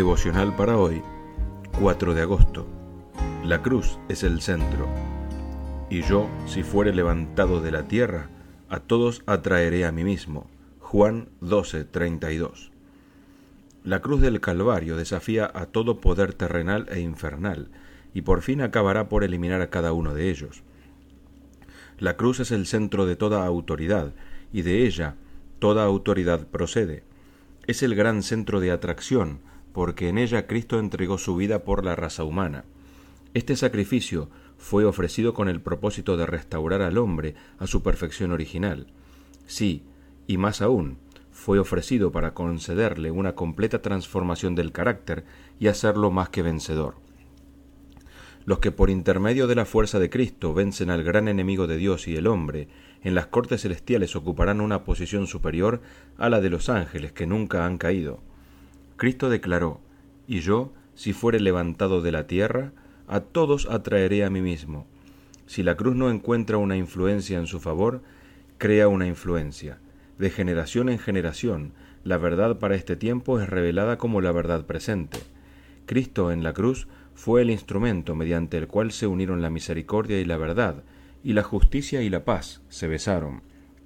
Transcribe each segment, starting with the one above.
Devocional para hoy, 4 de agosto. La cruz es el centro. Y yo, si fuere levantado de la tierra, a todos atraeré a mí mismo. Juan 12:32. La cruz del Calvario desafía a todo poder terrenal e infernal, y por fin acabará por eliminar a cada uno de ellos. La cruz es el centro de toda autoridad, y de ella toda autoridad procede. Es el gran centro de atracción, porque en ella Cristo entregó su vida por la raza humana. Este sacrificio fue ofrecido con el propósito de restaurar al hombre a su perfección original. Sí, y más aún, fue ofrecido para concederle una completa transformación del carácter y hacerlo más que vencedor. Los que por intermedio de la fuerza de Cristo vencen al gran enemigo de Dios y el hombre, en las cortes celestiales ocuparán una posición superior a la de los ángeles que nunca han caído. Cristo declaró: «Y yo, si fuere levantado de la tierra, a todos atraeré a mí mismo». Si la cruz no encuentra una influencia en su favor, crea una influencia. De generación en generación, la verdad para este tiempo es revelada como la verdad presente. Cristo en la cruz fue el instrumento mediante el cual se unieron la misericordia y la verdad, y la justicia y la paz se besaron.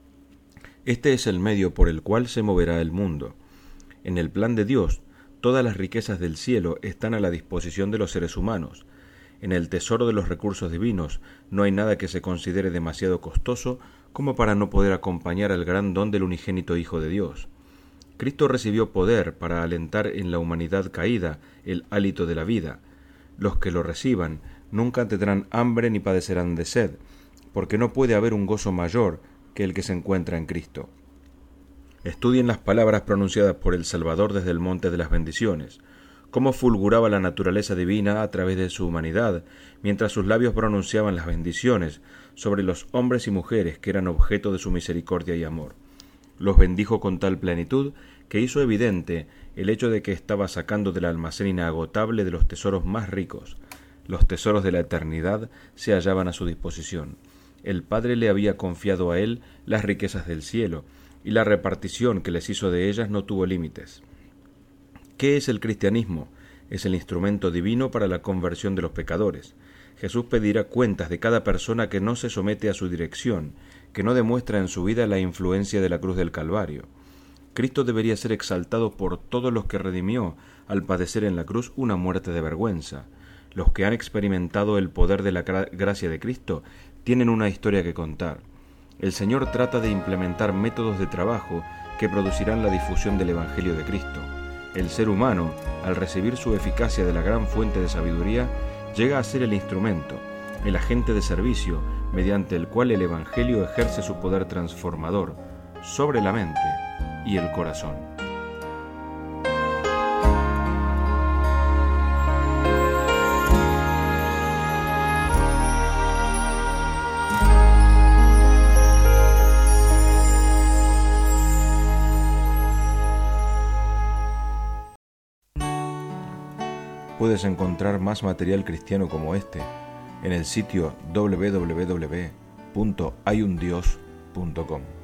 Este es el medio por el cual se moverá el mundo. En el plan de Dios, todas las riquezas del cielo están a la disposición de los seres humanos. En el tesoro de los recursos divinos no hay nada que se considere demasiado costoso como para no poder acompañar al gran don del unigénito Hijo de Dios. Cristo recibió poder para alentar en la humanidad caída el hálito de la vida. Los que lo reciban nunca tendrán hambre ni padecerán de sed, porque no puede haber un gozo mayor que el que se encuentra en Cristo. Estudien las palabras pronunciadas por el Salvador desde el Monte de las Bendiciones, cómo fulguraba la naturaleza divina a través de su humanidad, mientras sus labios pronunciaban las bendiciones sobre los hombres y mujeres que eran objeto de su misericordia y amor. Los bendijo con tal plenitud que hizo evidente el hecho de que estaba sacando del almacén inagotable de los tesoros más ricos. Los tesoros de la eternidad se hallaban a su disposición. El Padre le había confiado a él las riquezas del cielo, y la repartición que les hizo de ellas no tuvo límites. ¿Qué es el cristianismo? Es el instrumento divino para la conversión de los pecadores. Jesús pedirá cuentas de cada persona que no se somete a su dirección, que no demuestra en su vida la influencia de la cruz del Calvario. Cristo debería ser exaltado por todos los que redimió al padecer en la cruz una muerte de vergüenza. Los que han experimentado el poder de la gracia de Cristo tienen una historia que contar. El Señor trata de implementar métodos de trabajo que producirán la difusión del Evangelio de Cristo. El ser humano, al recibir su eficacia de la gran fuente de sabiduría, llega a ser el instrumento, el agente de servicio, mediante el cual el Evangelio ejerce su poder transformador sobre la mente y el corazón. Puedes encontrar más material cristiano como este en el sitio www.hayundios.com.